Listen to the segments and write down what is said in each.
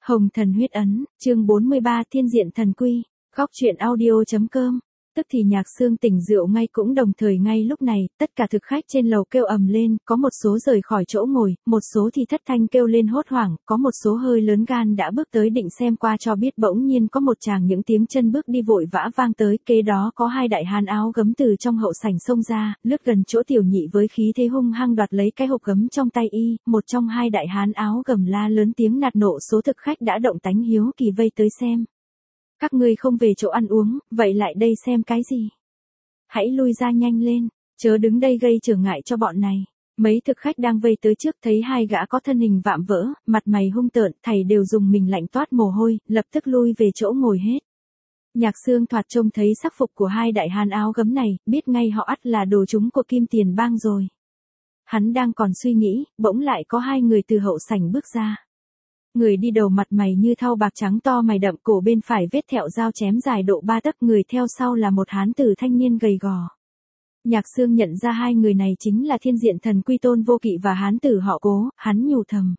Hồng Thần Huyết Ấn, chương 43 Thiên Diện Thần Quy, góc truyện audio.com. Tức thì Nhạc Sương tỉnh rượu ngay cũng đồng thời ngay lúc này, tất cả thực khách trên lầu kêu ầm lên, có một số rời khỏi chỗ ngồi, một số thì thất thanh kêu lên hốt hoảng, có một số hơi lớn gan đã bước tới định xem qua cho biết, bỗng nhiên có một chàng những tiếng chân bước đi vội vã vang tới, kế đó có hai đại hán áo gấm từ trong hậu sảnh xông ra, lướt gần chỗ Tiểu Nhị với khí thế hung hăng đoạt lấy cái hộp gấm trong tay y, một trong hai đại hán áo gầm la lớn tiếng nạt nộ số thực khách đã động tánh hiếu kỳ vây tới xem. Các ngươi không về chỗ ăn uống, vậy lại đây xem cái gì? Hãy lui ra nhanh lên, chớ đứng đây gây trở ngại cho bọn này. Mấy thực khách đang vây tới trước thấy hai gã có thân hình vạm vỡ, mặt mày hung tợn, thảy đều dùng mình lạnh toát mồ hôi, lập tức lui về chỗ ngồi hết. Nhạc Sương thoạt trông thấy sắc phục của hai đại hán áo gấm này, biết ngay họ ắt là đồ chúng của Kim Tiền Bang rồi. Hắn đang còn suy nghĩ, bỗng lại có hai người từ hậu sảnh bước ra. Người đi đầu mặt mày như thau bạc trắng to mày đậm, cổ bên phải vết thẹo dao chém dài độ 3 tấc, người theo sau là một hán tử thanh niên gầy gò. Nhạc Sương nhận ra hai người này chính là Thiên Diện Thần Quy Tôn Vô Kỵ và hán tử họ Cố, hắn nhủ thầm.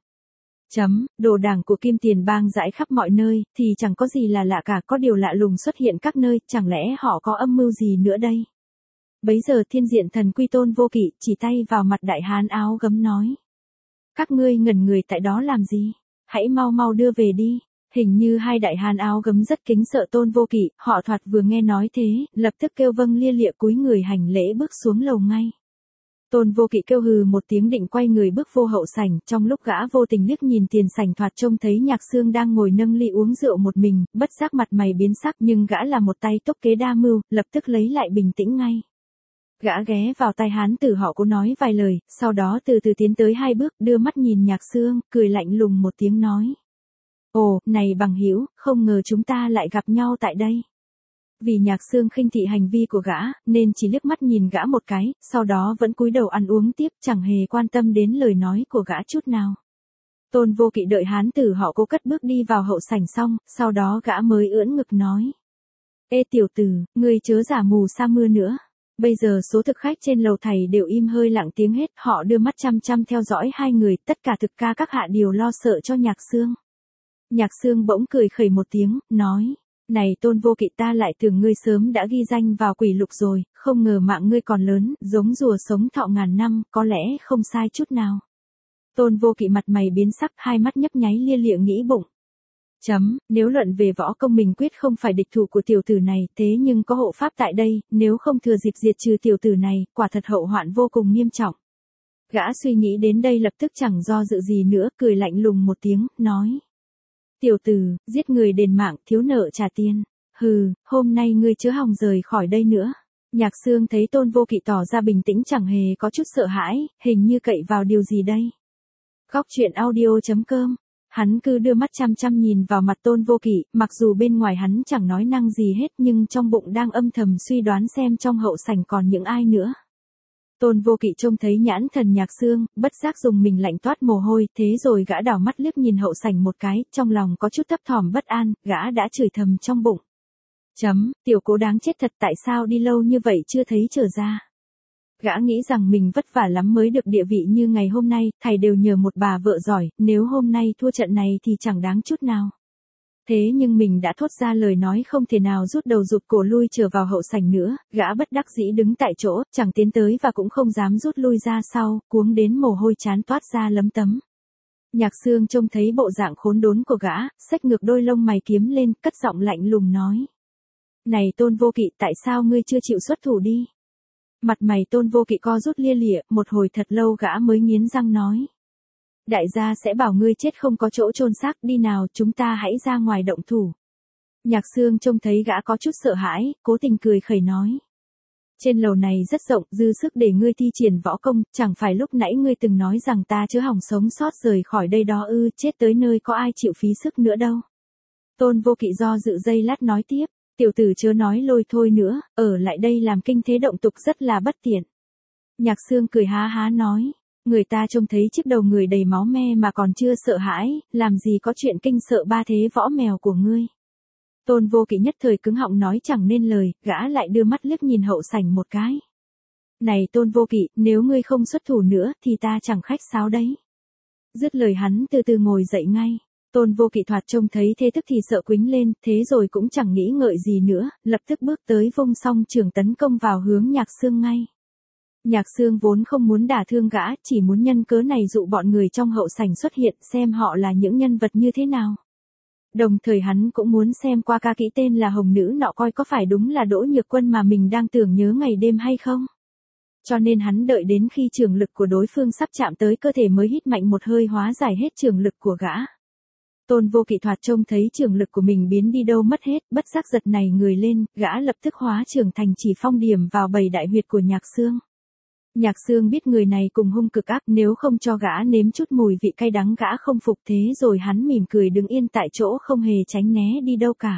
Đồ đảng của Kim Tiền Bang rải khắp mọi nơi, thì chẳng có gì là lạ cả, có điều lạ lùng xuất hiện các nơi, chẳng lẽ họ có âm mưu gì nữa đây? Bấy giờ Thiên Diện Thần Quy Tôn Vô Kỵ chỉ tay vào mặt đại hán áo gấm nói. Các ngươi ngẩn người tại đó làm gì? Hãy mau mau đưa về đi. Hình như hai đại hán áo gấm rất kính sợ Tôn Vô Kỵ, họ thoạt vừa nghe nói thế, lập tức kêu vâng lia lịa cúi người hành lễ bước xuống lầu ngay. Tôn Vô Kỵ kêu hừ một tiếng định quay người bước vô hậu sảnh, trong lúc gã vô tình liếc nhìn tiền sảnh thoạt trông thấy Nhạc Sương đang ngồi nâng ly uống rượu một mình, bất giác mặt mày biến sắc, nhưng gã là một tay tốc kế đa mưu, lập tức lấy lại bình tĩnh ngay. Gã ghé vào tai hán tử họ Cố nói vài lời, sau đó từ từ tiến tới hai bước, đưa mắt nhìn Nhạc Sương, cười lạnh lùng một tiếng nói. Ồ, này bằng hữu, không ngờ chúng ta lại gặp nhau tại đây. Vì Nhạc Sương khinh thị hành vi của gã, nên chỉ liếc mắt nhìn gã một cái, sau đó vẫn cúi đầu ăn uống tiếp, chẳng hề quan tâm đến lời nói của gã chút nào. Tôn Vô Kỵ đợi hán tử họ Cố cất bước đi vào hậu sảnh xong, sau đó gã mới ưỡn ngực nói. Ê tiểu tử, ngươi chớ giả mù sa mưa nữa. Bây giờ số thực khách trên lầu thầy đều im hơi lặng tiếng hết, họ đưa mắt chăm chăm theo dõi hai người, tất cả thực ca các hạ đều lo sợ cho Nhạc Sương. Nhạc Sương bỗng cười khẩy một tiếng, nói, này Tôn Vô Kỵ, ta lại tưởng ngươi sớm đã ghi danh vào quỷ lục rồi, không ngờ mạng ngươi còn lớn, giống rùa sống thọ ngàn năm, có lẽ không sai chút nào. Tôn Vô Kỵ mặt mày biến sắc, hai mắt nhấp nháy lia lịa nghĩ bụng. Nếu luận về võ công mình quyết không phải địch thủ của tiểu tử này, thế nhưng có hộ pháp tại đây, nếu không thừa dịp diệt trừ tiểu tử này, quả thật hậu hoạn vô cùng nghiêm trọng. Gã suy nghĩ đến đây lập tức chẳng do dự gì nữa, cười lạnh lùng một tiếng, nói. Tiểu tử, giết người đền mạng, thiếu nợ trả tiền. Hừ, hôm nay ngươi chớ hòng rời khỏi đây nữa. Nhạc Sương thấy Tôn Vô Kỵ tỏ ra bình tĩnh chẳng hề có chút sợ hãi, hình như cậy vào điều gì đây. Góc truyện audio.com. Hắn cứ đưa mắt chăm chăm nhìn vào mặt Tôn Vô Kỵ, mặc dù bên ngoài hắn chẳng nói năng gì hết nhưng trong bụng đang âm thầm suy đoán xem trong hậu sảnh còn những ai nữa. Tôn Vô Kỵ trông thấy nhãn thần Nhạc Sương, bất giác dùng mình lạnh toát mồ hôi, thế rồi gã đảo mắt liếc nhìn hậu sảnh một cái, trong lòng có chút thấp thỏm bất an, gã đã chửi thầm trong bụng. Tiểu Cố đáng chết thật, tại sao đi lâu như vậy chưa thấy trở ra. Gã nghĩ rằng mình vất vả lắm mới được địa vị như ngày hôm nay, thầy đều nhờ một bà vợ giỏi, nếu hôm nay thua trận này thì chẳng đáng chút nào. Thế nhưng mình đã thốt ra lời nói không thể nào rút đầu rụt cổ lui trở vào hậu sảnh nữa, gã bất đắc dĩ đứng tại chỗ, chẳng tiến tới và cũng không dám rút lui ra sau, cuống đến mồ hôi chán toát ra lấm tấm. Nhạc Sương trông thấy bộ dạng khốn đốn của gã, xách ngược đôi lông mày kiếm lên, cất giọng lạnh lùng nói. Này Tôn Vô Kỵ, tại sao ngươi chưa chịu xuất thủ đi? Mặt mày Tôn Vô Kỵ co rút lia lịa, một hồi thật lâu gã mới nghiến răng nói. Đại gia sẽ bảo ngươi chết không có chỗ chôn xác, đi nào chúng ta hãy ra ngoài động thủ. Nhạc Sương trông thấy gã có chút sợ hãi, cố tình cười khẩy nói. Trên lầu này rất rộng, dư sức để ngươi thi triển võ công, chẳng phải lúc nãy ngươi từng nói rằng ta chớ hỏng sống sót rời khỏi đây đó ư, chết tới nơi có ai chịu phí sức nữa đâu. Tôn Vô Kỵ do dự giây lát nói tiếp. Tiểu tử chớ nói lôi thôi nữa, ở lại đây làm kinh thế động tục rất là bất tiện. Nhạc Sương cười há há nói, người ta trông thấy chiếc đầu người đầy máu me mà còn chưa sợ hãi, làm gì có chuyện kinh sợ ba thế võ mèo của ngươi. Tôn Vô Kỵ nhất thời cứng họng nói chẳng nên lời, gã lại đưa mắt liếc nhìn hậu sảnh một cái. Này Tôn Vô Kỵ, nếu ngươi không xuất thủ nữa thì ta chẳng khách sáo đấy. Dứt lời hắn từ từ ngồi dậy ngay. Tôn Vô Kỵ thoạt trông thấy thế tức thì sợ quýnh lên, thế rồi cũng chẳng nghĩ ngợi gì nữa, lập tức bước tới vung song trường tấn công vào hướng Nhạc Xương ngay. Nhạc Xương vốn không muốn đả thương gã, chỉ muốn nhân cớ này dụ bọn người trong hậu sảnh xuất hiện xem họ là những nhân vật như thế nào. Đồng thời hắn cũng muốn xem qua ca kỹ tên là Hồng Nữ nọ coi có phải đúng là Đỗ Nhược Quân mà mình đang tưởng nhớ ngày đêm hay không. Cho nên hắn đợi đến khi trường lực của đối phương sắp chạm tới cơ thể mới hít mạnh một hơi hóa giải hết trường lực của gã. Tôn Vô Kỵ thoạt trông thấy trường lực của mình biến đi đâu mất hết, bất giác giật này người lên, gã lập tức hóa trường thành chỉ phong điểm vào 7 đại huyệt của Nhạc Xương. Nhạc Xương biết người này cùng hung cực ác, nếu không cho gã nếm chút mùi vị cay đắng gã không phục, thế rồi hắn mỉm cười đứng yên tại chỗ không hề tránh né đi đâu cả.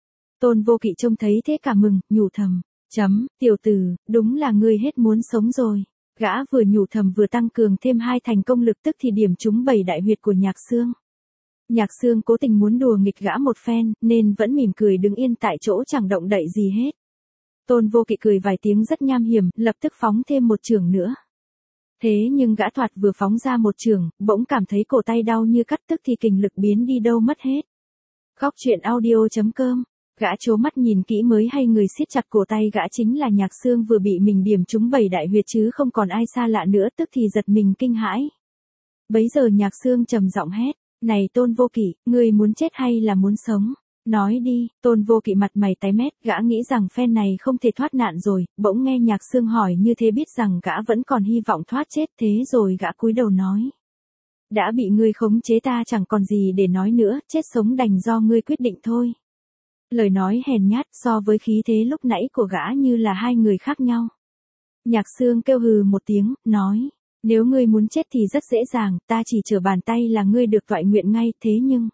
Tôn Vô Kỵ trông thấy thế cả mừng, nhủ thầm, tiểu tử, đúng là ngươi hết muốn sống rồi. Gã vừa nhủ thầm vừa tăng cường thêm 2 thành công lực tức thì điểm trúng 7 đại huyệt của Nhạc Xương. Nhạc Xương cố tình muốn đùa nghịch gã một phen, nên vẫn mỉm cười đứng yên tại chỗ chẳng động đậy gì hết. Tôn Vô Kỵ cười vài tiếng rất nham hiểm, lập tức phóng thêm một chưởng nữa. Thế nhưng gã thoạt vừa phóng ra một chưởng, bỗng cảm thấy cổ tay đau như cắt tức thì kình lực biến đi đâu mất hết. Góc truyện audio.com, gã trố mắt nhìn kỹ mới hay người siết chặt cổ tay gã chính là Nhạc Xương vừa bị mình điểm trúng 7 đại huyệt chứ không còn ai xa lạ nữa tức thì giật mình kinh hãi. Bấy giờ Nhạc Xương trầm giọng hét, này Tôn Vô Kỵ, ngươi muốn chết hay là muốn sống? Nói đi. Tôn Vô Kỵ mặt mày tái mét, gã nghĩ rằng phen này không thể thoát nạn rồi, bỗng nghe Nhạc Xương hỏi như thế biết rằng gã vẫn còn hy vọng thoát chết, thế rồi gã cúi đầu nói. Đã bị ngươi khống chế ta chẳng còn gì để nói nữa, chết sống đành do ngươi quyết định thôi. Lời nói hèn nhát so với khí thế lúc nãy của gã như là hai người khác nhau. Nhạc Xương kêu hừ một tiếng, nói. Nếu ngươi muốn chết thì rất dễ dàng, ta chỉ trở bàn tay là ngươi được toại nguyện ngay, thế nhưng...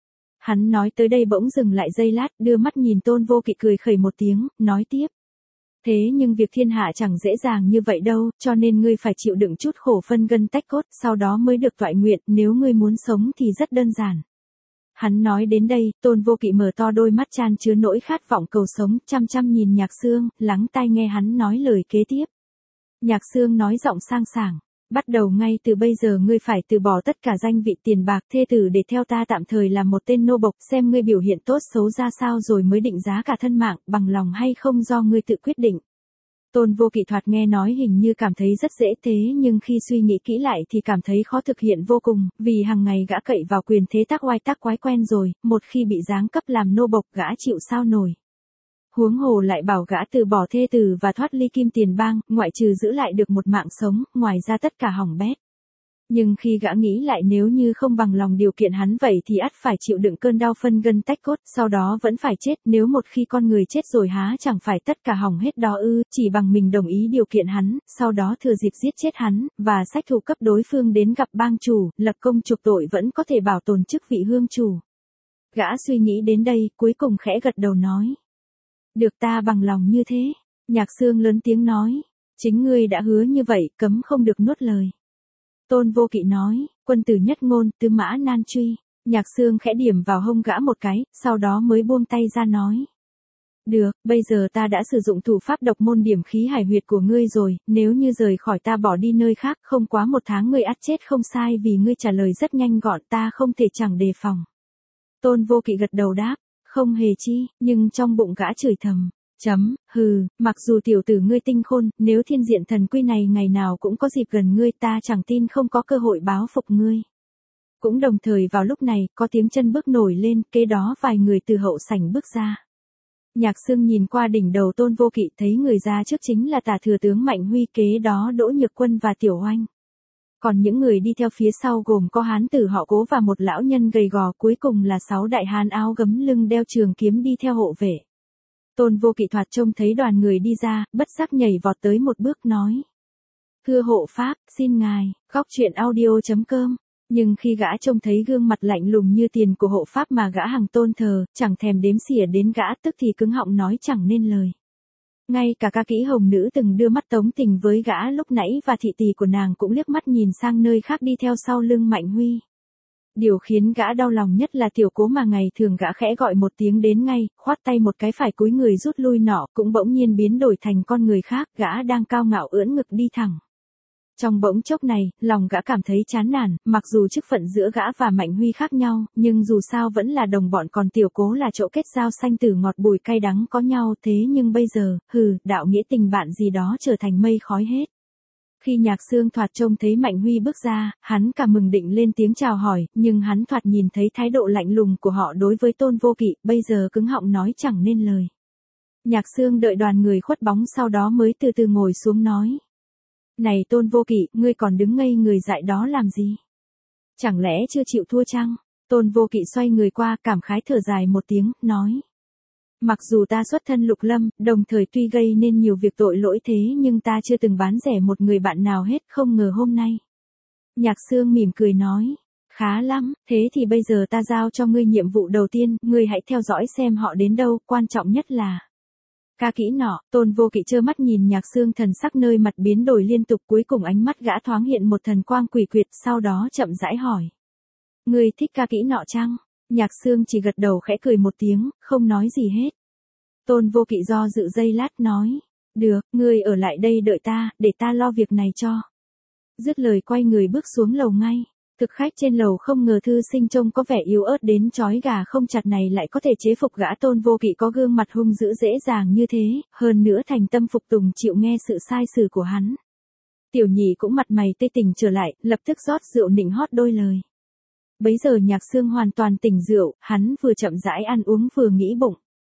Hắn nói tới đây bỗng dừng lại giây lát, đưa mắt nhìn Tôn Vô Kỵ cười khẩy một tiếng, nói tiếp. Thế nhưng việc thiên hạ chẳng dễ dàng như vậy đâu, cho nên ngươi phải chịu đựng chút khổ phân gân tách cốt, sau đó mới được toại nguyện, nếu ngươi muốn sống thì rất đơn giản. Hắn nói đến đây, Tôn Vô Kỵ mở to đôi mắt chan chứa nỗi khát vọng cầu sống, chăm chăm nhìn Nhạc Xương, lắng tai nghe hắn nói lời kế tiếp. Nhạc Xương nói giọng sang sảng. Bắt đầu ngay từ bây giờ ngươi phải từ bỏ tất cả danh vị tiền bạc thê tử để theo ta tạm thời làm một tên nô bộc, xem ngươi biểu hiện tốt xấu ra sao rồi mới định giá cả thân mạng, bằng lòng hay không do ngươi tự quyết định. Tôn Vô Kỵ thoạt nghe nói hình như cảm thấy rất dễ thế nhưng khi suy nghĩ kỹ lại thì cảm thấy khó thực hiện vô cùng, vì hàng ngày gã cậy vào quyền thế tác oai tác quái quen rồi, một khi bị giáng cấp làm nô bộc gã chịu sao nổi. Huống hồ lại bảo gã từ bỏ thê tử và thoát ly Kim Tiền Bang, ngoại trừ giữ lại được một mạng sống, ngoài ra tất cả hỏng bét. Nhưng khi gã nghĩ lại nếu như không bằng lòng điều kiện hắn vậy thì ắt phải chịu đựng cơn đau phân gân tách cốt, sau đó vẫn phải chết, nếu một khi con người chết rồi há chẳng phải tất cả hỏng hết đó ư, chỉ bằng mình đồng ý điều kiện hắn, sau đó thừa dịp giết chết hắn, và sách thủ cấp đối phương đến gặp bang chủ, lập công trục tội vẫn có thể bảo tồn chức vị hương chủ. Gã suy nghĩ đến đây, cuối cùng khẽ gật đầu nói. Được ta bằng lòng như thế. Nhạc Xương lớn tiếng nói. Chính ngươi đã hứa như vậy, cấm không được nuốt lời. Tôn Vô Kỵ nói, quân tử nhất ngôn, tư mã nan truy. Nhạc Xương khẽ điểm vào hông gã một cái, sau đó mới buông tay ra nói. Được, bây giờ ta đã sử dụng thủ pháp độc môn điểm khí hải huyệt của ngươi rồi, nếu như rời khỏi ta bỏ đi nơi khác không quá 1 tháng ngươi ắt chết không sai vì ngươi trả lời rất nhanh gọn ta không thể chẳng đề phòng. Tôn Vô Kỵ gật đầu đáp. Không hề chi, nhưng trong bụng gã chửi thầm. Mặc dù tiểu tử ngươi tinh khôn, nếu thiên diện thần quy này ngày nào cũng có dịp gần ngươi ta chẳng tin không có cơ hội báo phục ngươi. Cũng đồng thời vào lúc này, có tiếng chân bước nổi lên, kế đó vài người từ hậu sảnh bước ra. Nhạc Xương nhìn qua đỉnh đầu Tôn Vô Kỵ thấy người ra trước chính là Tả thừa tướng Mạnh Huy, kế đó Đỗ Nhược Quân và Tiểu Oanh. Còn những người đi theo phía sau gồm có hán tử họ Cố và một lão nhân gầy gò, cuối cùng là 6 đại hán áo gấm lưng đeo trường kiếm đi theo hộ vệ. Tôn Vô Kỵ thoạt trông thấy đoàn người đi ra, bất giác nhảy vọt tới một bước nói. Thưa hộ pháp, xin ngài, góc truyện audio.com. Nhưng khi gã trông thấy gương mặt lạnh lùng như tiền của hộ pháp mà gã hằng tôn thờ, chẳng thèm đếm xỉa đến gã tức thì cứng họng nói chẳng nên lời. Ngay cả ca kỹ Hồng Nữ từng đưa mắt tống tình với gã lúc nãy và thị tỳ của nàng cũng liếc mắt nhìn sang nơi khác đi theo sau lưng Mạnh Huy. Điều khiến gã đau lòng nhất là Tiểu Cố mà ngày thường gã khẽ gọi một tiếng đến ngay, khoát tay một cái phải cúi người rút lui nọ cũng bỗng nhiên biến đổi thành con người khác, gã đang cao ngạo ưỡn ngực đi thẳng. Trong bỗng chốc này, lòng gã cảm thấy chán nản, mặc dù chức phận giữa gã và Mạnh Huy khác nhau, nhưng dù sao vẫn là đồng bọn, còn Tiểu Cố là chỗ kết giao sanh tử ngọt bùi cay đắng có nhau, thế nhưng bây giờ, đạo nghĩa tình bạn gì đó trở thành mây khói hết. Khi Nhạc Xương thoạt trông thấy Mạnh Huy bước ra, hắn cả mừng định lên tiếng chào hỏi, nhưng hắn thoạt nhìn thấy thái độ lạnh lùng của họ đối với Tôn Vô Kỵ, bây giờ cứng họng nói chẳng nên lời. Nhạc Xương đợi đoàn người khuất bóng sau đó mới từ từ ngồi xuống nói. Này Tôn Vô Kỵ, ngươi còn đứng ngây người dại đó làm gì? Chẳng lẽ chưa chịu thua chăng? Tôn Vô Kỵ xoay người qua, cảm khái thở dài một tiếng, nói. Mặc dù ta xuất thân lục lâm, đồng thời tuy gây nên nhiều việc tội lỗi thế nhưng ta chưa từng bán rẻ một người bạn nào hết, không ngờ hôm nay. Nhạc Xương mỉm cười nói. Khá lắm, thế thì bây giờ ta giao cho ngươi nhiệm vụ đầu tiên, ngươi hãy theo dõi xem họ đến đâu, quan trọng nhất là. Ca kỹ nọ, Tôn Vô Kỵ trơ mắt nhìn Nhạc Xương thần sắc nơi mặt biến đổi liên tục, cuối cùng ánh mắt gã thoáng hiện một thần quang quỷ quyệt, sau đó chậm rãi hỏi. Ngươi thích ca kỹ nọ chăng? Nhạc Xương chỉ gật đầu khẽ cười một tiếng, không nói gì hết. Tôn Vô Kỵ do dự giây lát nói. Được, ngươi ở lại đây đợi ta, để ta lo việc này cho. Dứt lời quay người bước xuống lầu ngay. Thực khách trên lầu không ngờ thư sinh trông có vẻ yếu ớt đến chói gà không chặt này lại có thể chế phục gã. Tôn Vô Kỵ có gương mặt hung dữ dễ dàng như thế, hơn nữa thành tâm phục tùng chịu nghe sự sai sử của hắn. Tiểu Nhị cũng mặt mày tươi tỉnh trở lại, lập tức rót rượu nịnh hót đôi lời. Bấy giờ Nhạc Xương hoàn toàn tỉnh rượu, hắn vừa chậm rãi ăn uống vừa nghĩ bụng.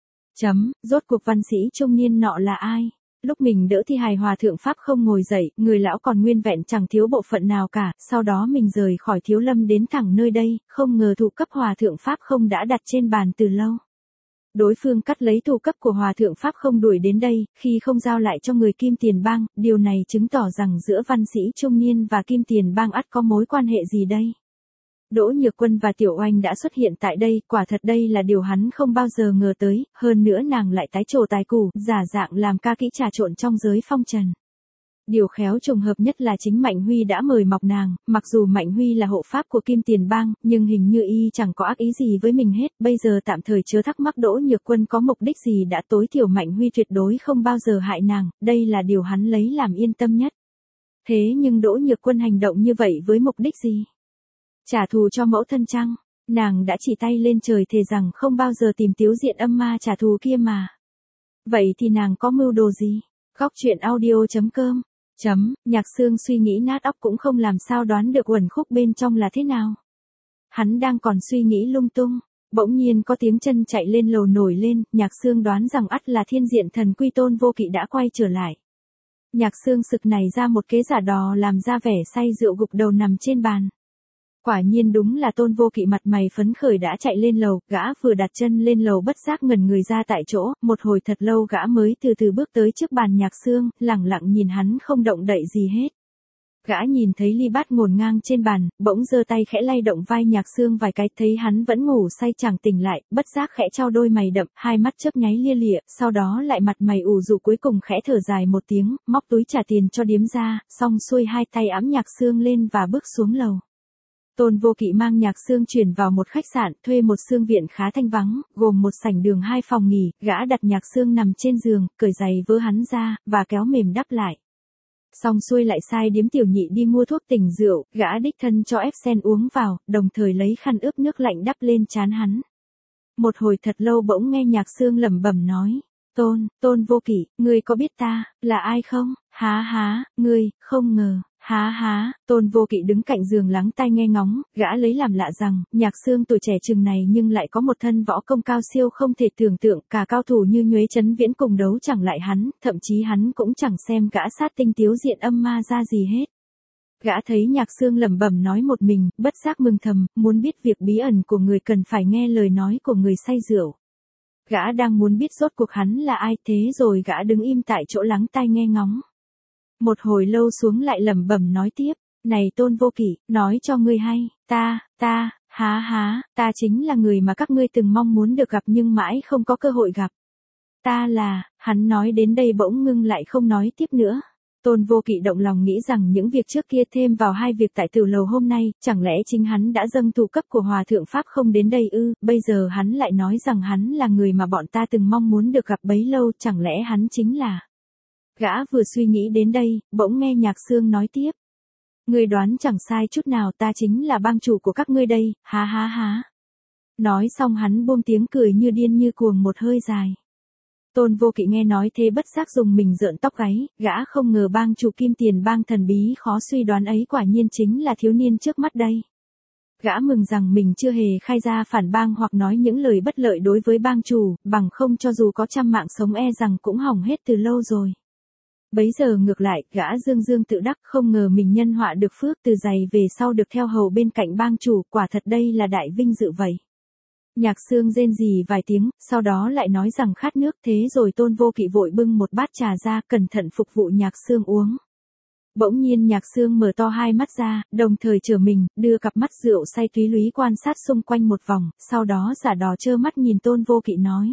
Rốt cuộc văn sĩ trung niên nọ là ai? Lúc mình đỡ thi hài hòa thượng Pháp không ngồi dậy, người lão còn nguyên vẹn chẳng thiếu bộ phận nào cả, sau đó mình rời khỏi Thiếu Lâm đến thẳng nơi đây, không ngờ thụ cấp hòa thượng Pháp không đã đặt trên bàn từ lâu. Đối phương cắt lấy thụ cấp của hòa thượng Pháp không đuổi đến đây, khi không giao lại cho người Kim Tiền Bang, điều này chứng tỏ rằng giữa văn sĩ trung niên và Kim Tiền Bang ắt có mối quan hệ gì đây? Đỗ Nhược Quân và Tiểu Oanh đã xuất hiện tại đây, quả thật đây là điều hắn không bao giờ ngờ tới, hơn nữa nàng lại tái trổ tài củ, giả dạng làm ca kỹ trà trộn trong giới phong trần. Điều khéo trùng hợp nhất là chính Mạnh Huy đã mời mọc nàng, mặc dù Mạnh Huy là hộ pháp của Kim Tiền Bang, nhưng hình như y chẳng có ác ý gì với mình hết, bây giờ tạm thời chớ thắc mắc Đỗ Nhược Quân có mục đích gì, đã tối thiểu Mạnh Huy tuyệt đối không bao giờ hại nàng, đây là điều hắn lấy làm yên tâm nhất. Thế nhưng Đỗ Nhược Quân hành động như vậy với mục đích gì? Trả thù cho mẫu thân chăng? Nàng đã chỉ tay lên trời thề rằng không bao giờ tìm Tiếu Diện âm ma trả thù kia mà. Vậy thì nàng có mưu đồ gì? Góc truyện audio.com. Nhạc Xương suy nghĩ nát óc cũng không làm sao đoán được uẩn khúc bên trong là thế nào. Hắn đang còn suy nghĩ lung tung, bỗng nhiên có tiếng chân chạy lên lầu nổi lên, Nhạc Xương đoán rằng ắt là Thiên Diện Thần Quy Tôn Vô Kỵ đã quay trở lại. Nhạc Xương sực nảy ra một kế giả đò làm ra vẻ say rượu gục đầu nằm trên bàn. Quả nhiên đúng là Tôn Vô Kỵ, mặt mày phấn khởi đã chạy lên lầu, gã vừa đặt chân lên lầu bất giác ngẩn người ra tại chỗ, một hồi thật lâu gã mới từ từ bước tới trước bàn Nhạc Xương, lẳng lặng nhìn hắn không động đậy gì hết. Gã nhìn thấy ly bát ngổn ngang trên bàn, bỗng giơ tay khẽ lay động vai Nhạc Xương vài cái, thấy hắn vẫn ngủ say chẳng tỉnh lại, bất giác khẽ trao đôi mày đậm, hai mắt chớp nháy lia lịa, sau đó lại mặt mày ủ rũ, cuối cùng khẽ thở dài một tiếng, móc túi trả tiền cho điếm ra, xong xuôi hai tay ẵm Nhạc Xương lên và bước xuống lầu. Tôn Vô Kỵ mang Nhạc Xương chuyển vào một khách sạn, thuê một xương viện khá thanh vắng, gồm một sảnh đường 2 phòng nghỉ, gã đặt Nhạc Xương nằm trên giường, cởi giày vớ hắn ra, và kéo mềm đắp lại. Xong xuôi lại sai điếm Tiểu Nhị đi mua thuốc tỉnh rượu, gã đích thân cho ép sen uống vào, đồng thời lấy khăn ướp nước lạnh đắp lên trán hắn. Một hồi thật lâu bỗng nghe Nhạc Xương lẩm bẩm nói, Tôn Vô Kỵ, ngươi có biết ta là ai không? Há, ngươi, không ngờ. Há, Tôn Vô Kỵ đứng cạnh giường lắng tai nghe ngóng, gã lấy làm lạ rằng, Nhạc Xương tuổi trẻ chừng này nhưng lại có một thân võ công cao siêu không thể tưởng tượng, cả cao thủ như Nhuế Chấn Viễn cùng đấu chẳng lại hắn, thậm chí hắn cũng chẳng xem gã sát tinh Tiếu Diện âm ma ra gì hết. Gã thấy Nhạc Xương lẩm bẩm nói một mình, bất giác mừng thầm, muốn biết việc bí ẩn của người cần phải nghe lời nói của người say rượu. Gã đang muốn biết rốt cuộc hắn là ai, thế rồi gã đứng im tại chỗ lắng tai nghe ngóng. Một hồi lâu xuống lại lẩm bẩm nói tiếp, này Tôn Vô Kỵ, nói cho ngươi hay, ta, ta chính là người mà các ngươi từng mong muốn được gặp nhưng mãi không có cơ hội gặp. Ta là, hắn nói đến đây bỗng ngưng lại không nói tiếp nữa. Tôn Vô Kỵ động lòng nghĩ rằng những việc trước kia thêm vào hai việc tại tử lầu hôm nay, chẳng lẽ chính hắn đã dâng thù cấp của hòa thượng Pháp không đến đây ư, bây giờ hắn lại nói rằng hắn là người mà bọn ta từng mong muốn được gặp bấy lâu, chẳng lẽ hắn chính là. Gã vừa suy nghĩ đến đây, bỗng nghe Nhạc Xương nói tiếp, Ngươi đoán chẳng sai chút nào, ta chính là bang chủ của các ngươi đây, há há há. Nói xong hắn buông tiếng cười như điên như cuồng một hơi dài. Tôn Vô Kỵ nghe nói thế bất giác dùng mình rợn tóc gáy, gã không ngờ bang chủ Kim Tiền bang thần bí khó suy đoán ấy quả nhiên chính là thiếu niên trước mắt đây. Gã mừng rằng mình chưa hề khai ra phản bang hoặc nói những lời bất lợi đối với bang chủ, bằng không cho dù có trăm mạng sống e rằng cũng hỏng hết từ lâu rồi. Bấy giờ ngược lại, gã dương dương tự đắc không ngờ mình nhân họa được phước từ giày về sau được theo hầu bên cạnh bang chủ, quả thật đây là đại vinh dự vậy. Nhạc Xương rên rỉ vài tiếng, sau đó lại nói rằng khát nước, thế rồi Tôn Vô Kỵ vội bưng một bát trà ra, cẩn thận phục vụ Nhạc Xương uống. Bỗng nhiên Nhạc Xương mở to hai mắt ra, đồng thời trở mình, đưa cặp mắt rượu say túy lúy quan sát xung quanh một vòng, sau đó giả đò trơ mắt nhìn Tôn Vô Kỵ nói.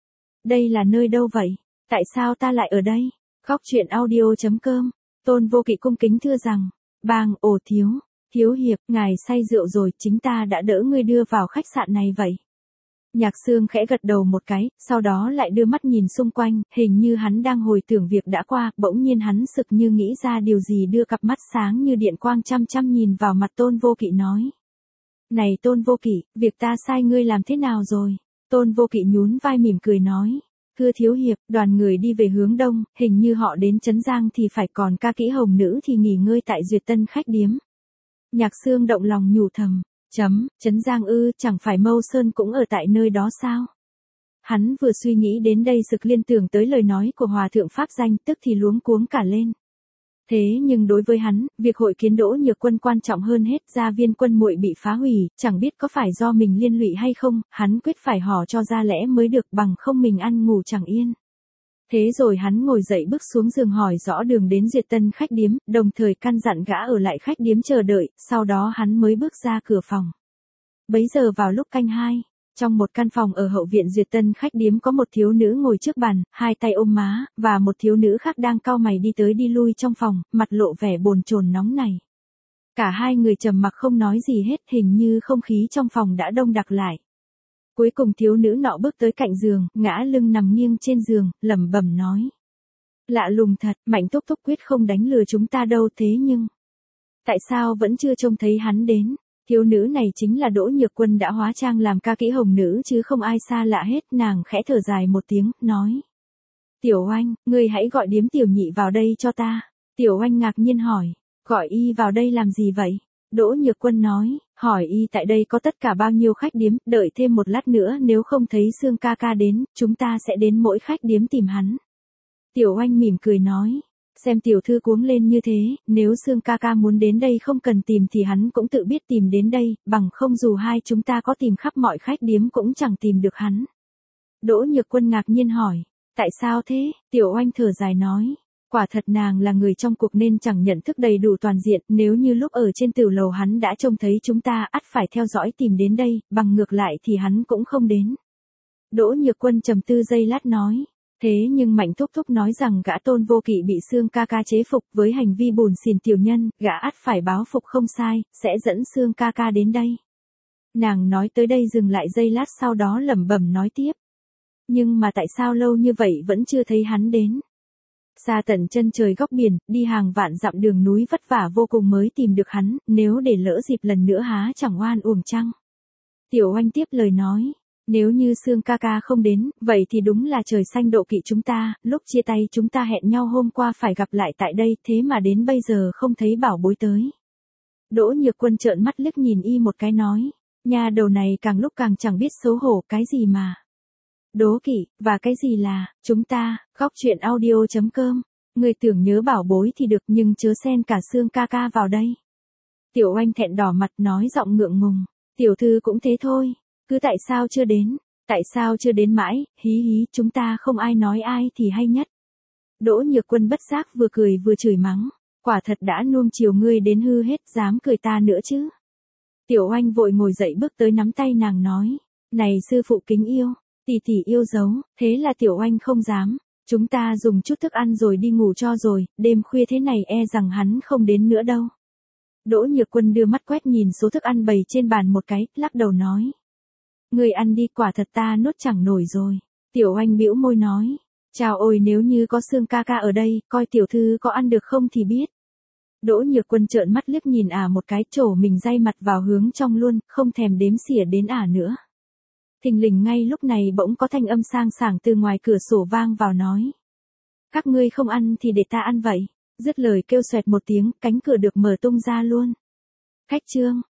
Đây là nơi đâu vậy? Tại sao ta lại ở đây? Khóc chuyện audio.com. Tôn Vô Kỵ cung kính thưa rằng, bang, thiếu hiệp, ngài say rượu rồi, chính ta đã đỡ ngươi đưa vào khách sạn này vậy. Nhạc Xương khẽ gật đầu một cái, sau đó lại đưa mắt nhìn xung quanh, hình như hắn đang hồi tưởng việc đã qua, bỗng nhiên hắn sực như nghĩ ra điều gì, đưa cặp mắt sáng như điện quang chăm chăm nhìn vào mặt Tôn Vô Kỵ nói. Này Tôn Vô Kỵ, việc ta sai ngươi làm thế nào rồi? Tôn Vô Kỵ nhún vai mỉm cười nói. Thưa thiếu hiệp, đoàn người đi về hướng đông, hình như họ đến Trấn Giang thì phải, còn ca kỹ hồng nữ thì nghỉ ngơi tại Duyệt Tân khách điếm. Nhạc Xương động lòng nhủ thầm. Trấn Giang ư, chẳng phải Mâu Sơn cũng ở tại nơi đó sao? Hắn vừa suy nghĩ đến đây sực liên tưởng tới lời nói của Hòa thượng Pháp Danh, tức thì luống cuống cả lên. Thế nhưng đối với hắn, việc hội kiến Đỗ Nhược Quân quan trọng hơn hết, gia viên quân muội bị phá hủy, chẳng biết có phải do mình liên lụy hay không, hắn quyết phải hò cho ra lẽ mới được, bằng không mình ăn ngủ chẳng yên. Thế rồi hắn ngồi dậy bước xuống giường hỏi rõ đường đến Duyệt Tân khách điếm, đồng thời căn dặn gã ở lại khách điếm chờ đợi, sau đó hắn mới bước ra cửa phòng. Bấy giờ vào lúc canh 2, trong một căn phòng ở hậu viện Duyệt Tân khách điếm có một thiếu nữ ngồi trước bàn, hai tay ôm má, và một thiếu nữ khác đang cau mày đi tới đi lui trong phòng, mặt lộ vẻ bồn chồn nóng nảy. Cả hai người trầm mặc không nói gì hết, hình như không khí trong phòng đã đông đặc lại. Cuối cùng thiếu nữ nọ bước tới cạnh giường, ngã lưng nằm nghiêng trên giường, lẩm bẩm nói. Lạ lùng thật, Mạnh Thúc Thúc quyết không đánh lừa chúng ta đâu, thế nhưng tại sao vẫn chưa trông thấy hắn đến? Thiếu nữ này chính là Đỗ Nhược Quân đã hóa trang làm ca kỹ hồng nữ chứ không ai xa lạ hết, nàng khẽ thở dài một tiếng, nói. Tiểu Oanh, ngươi hãy gọi điếm Tiểu Nhị vào đây cho ta. Tiểu Oanh ngạc nhiên hỏi, gọi y vào đây làm gì vậy? Đỗ Nhược Quân nói, hỏi y tại đây có tất cả bao nhiêu khách điếm, đợi thêm một lát nữa nếu không thấy Sương ca ca đến, chúng ta sẽ đến mỗi khách điếm tìm hắn. Tiểu Oanh mỉm cười nói, xem tiểu thư cuống lên như thế, nếu Sương ca ca muốn đến đây không cần tìm thì hắn cũng tự biết tìm đến đây, bằng không dù hai chúng ta có tìm khắp mọi khách điếm cũng chẳng tìm được hắn. Đỗ Nhược Quân ngạc nhiên hỏi, tại sao thế? Tiểu Oanh thở dài nói. Quả thật nàng là người trong cuộc nên chẳng nhận thức đầy đủ toàn diện, nếu như lúc ở trên tiểu lầu hắn đã trông thấy chúng ta ắt phải theo dõi tìm đến đây, bằng ngược lại thì hắn cũng không đến. Đỗ Nhược Quân trầm tư giây lát nói, thế nhưng Mạnh Thúc Thúc nói rằng gã Tôn Vô Kỵ bị Sương ca ca chế phục với hành vi bủn xỉn tiểu nhân, gã ắt phải báo phục không sai, sẽ dẫn Sương ca ca đến đây. Nàng nói tới đây dừng lại giây lát sau đó lẩm bẩm nói tiếp. Nhưng mà tại sao lâu như vậy vẫn chưa thấy hắn đến? Xa tận chân trời góc biển, đi hàng vạn dặm đường núi vất vả vô cùng mới tìm được hắn, nếu để lỡ dịp lần nữa há chẳng oan uổng chăng? Tiểu Oanh tiếp lời nói, nếu như Sương ca ca không đến, vậy thì đúng là trời xanh độ kỵ chúng ta, lúc chia tay chúng ta hẹn nhau hôm qua phải gặp lại tại đây, thế mà đến bây giờ không thấy bảo bối tới. Đỗ Nhược Quân trợn mắt liếc nhìn y một cái nói, nha đầu này càng lúc càng chẳng biết xấu hổ, cái gì mà đố kỵ, và cái gì là, chúng ta, khóc chuyện audio.com, người tưởng nhớ bảo bối thì được nhưng chớ xen cả Sương ca ca vào đây. Tiểu Oanh thẹn đỏ mặt nói giọng ngượng ngùng, tiểu thư cũng thế thôi, cứ tại sao chưa đến mãi, hí hí, chúng ta không ai nói ai thì hay nhất. Đỗ Nhược Quân bất giác vừa cười vừa chửi mắng, quả thật đã nuông chiều ngươi đến hư hết, dám cười ta nữa chứ. Tiểu Oanh vội ngồi dậy bước tới nắm tay nàng nói, này sư phụ kính yêu. Tỷ tỷ yêu dấu, thế là Tiểu Oanh không dám, chúng ta dùng chút thức ăn rồi đi ngủ cho rồi, đêm khuya thế này e rằng hắn không đến nữa đâu. Đỗ Nhược Quân đưa mắt quét nhìn số thức ăn bày trên bàn một cái, lắc đầu nói. Người ăn đi, quả thật ta nuốt chẳng nổi rồi. Tiểu Oanh bĩu môi nói, chào ôi, nếu như có Sương ca ca ở đây, coi tiểu thư có ăn được không thì biết. Đỗ Nhược Quân trợn mắt liếc nhìn một cái, trổ mình day mặt vào hướng trong luôn, không thèm đếm xỉa đến nữa. Thình lình ngay lúc này bỗng có thanh âm sang sảng từ ngoài cửa sổ vang vào nói. Các ngươi không ăn thì để ta ăn vậy. Dứt lời kêu xoẹt một tiếng, cánh cửa được mở tung ra luôn. Khách Trương,